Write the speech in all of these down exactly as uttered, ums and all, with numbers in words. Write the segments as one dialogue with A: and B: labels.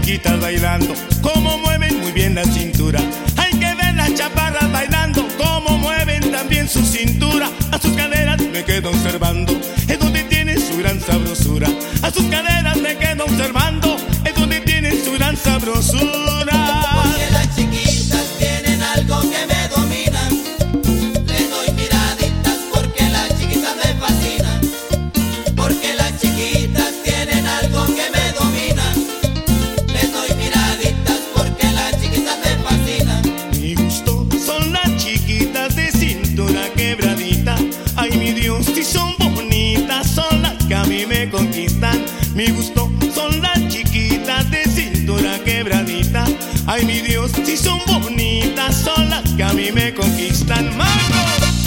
A: chiquitas bailando, como mueven muy bien la cintura. Hay que ver las chaparras bailando, como mueven también su cintura. A sus caderas me quedo observando, es donde tiene su gran sabrosura. A sus caderas me quedo observando, es donde tiene su gran sabrosura.
B: Porque las chiquitas tienen algo que me dominan. Les doy miraditas porque las chiquitas me fascinan. Porque las chiquitas tienen algo que me dominan. Les doy miraditas porque las chiquitas me fascinan.
A: Mi gusto son las chiquitas de cintura quebradita. Ay, mi Dios, si son bonitas, son las que a mí me conquistan. Mi gusto son las chiquitas de cintura quebradita. Ay, mi Dios, si son bonitas, son las que a mí me conquistan. ¡Mano!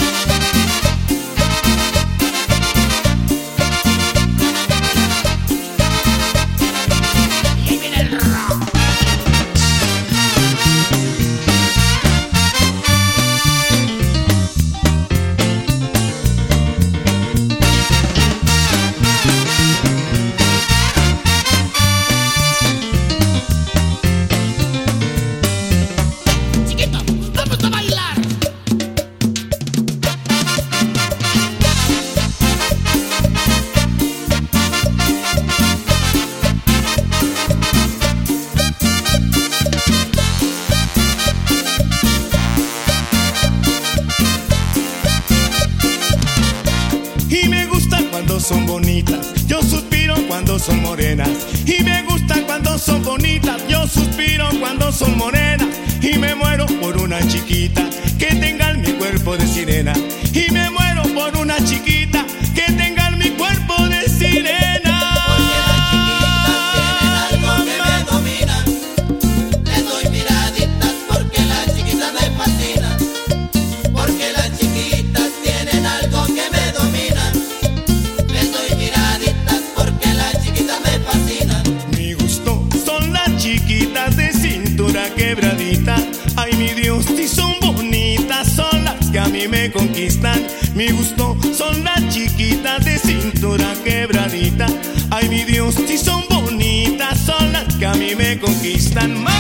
C: Y ahí viene el rock. Chiquito, vamos a bailar.
A: Y me gusta cuando son bonitas, yo suspiro cuando son morenas. Y me gusta cuando son bonitas, yo suspiro cuando son morenas. Y me muero por una chiquita que tenga mi cuerpo de sirena. Y me muero por una chiquita que tenga mi cuerpo de sirena.
B: Porque las chiquitas tienen algo que me dominan. Les doy miraditas porque las chiquitas me fascinan. Porque las chiquitas tienen algo que me dominan. Les doy miraditas porque las chiquitas me fascinan.
A: Mi gusto son las chiquitas de cintura quebradita. Ay, mi Dios, si son bonitas, son las que a mí me conquistan. Mi gusto son las chiquitas de cintura quebradita. Ay, mi Dios, si son bonitas, son las que a mí me conquistan.